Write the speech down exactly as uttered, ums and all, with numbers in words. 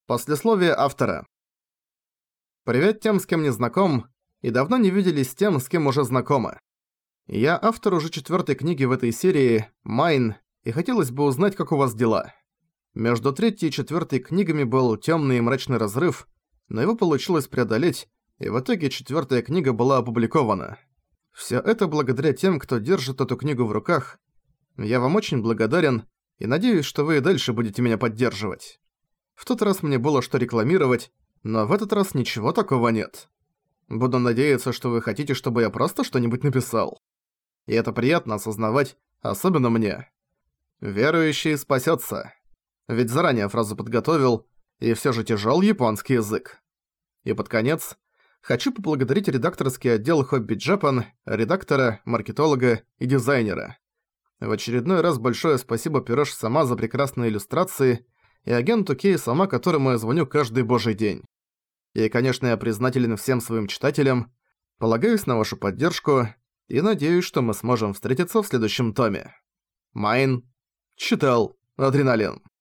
Послесловие автора. Привет тем, с кем не знаком, и давно не виделись с тем, с кем уже знакомы. Я автор уже четвёртой книги в этой серии, Майн, и хотелось бы узнать, как у вас дела. Между третьей и четвёртой книгами был тёмный и мрачный разрыв, но его получилось преодолеть, и в итоге четвёртая книга была опубликована. Всё это благодаря тем, кто держит эту книгу в руках. Я вам очень благодарен, и надеюсь, что вы и дальше будете меня поддерживать. В тот раз мне было что рекламировать, но в этот раз ничего такого нет. Буду надеяться, что вы хотите, чтобы я просто что-нибудь написал. И это приятно осознавать, особенно мне. Верующий спасётся. Ведь заранее фразу подготовил, и всё же тяжёл японский язык. И под конец хочу поблагодарить редакторский отдел Hobby Japan, редактора, маркетолога и дизайнера. В очередной раз большое спасибо Пирош сама за прекрасные иллюстрации и агенту Кей сама, которому я звоню каждый божий день. И, конечно, я признателен всем своим читателям, полагаюсь на вашу поддержку и надеюсь, что мы сможем встретиться в следующем томе. Майн. Читал. Адреналин.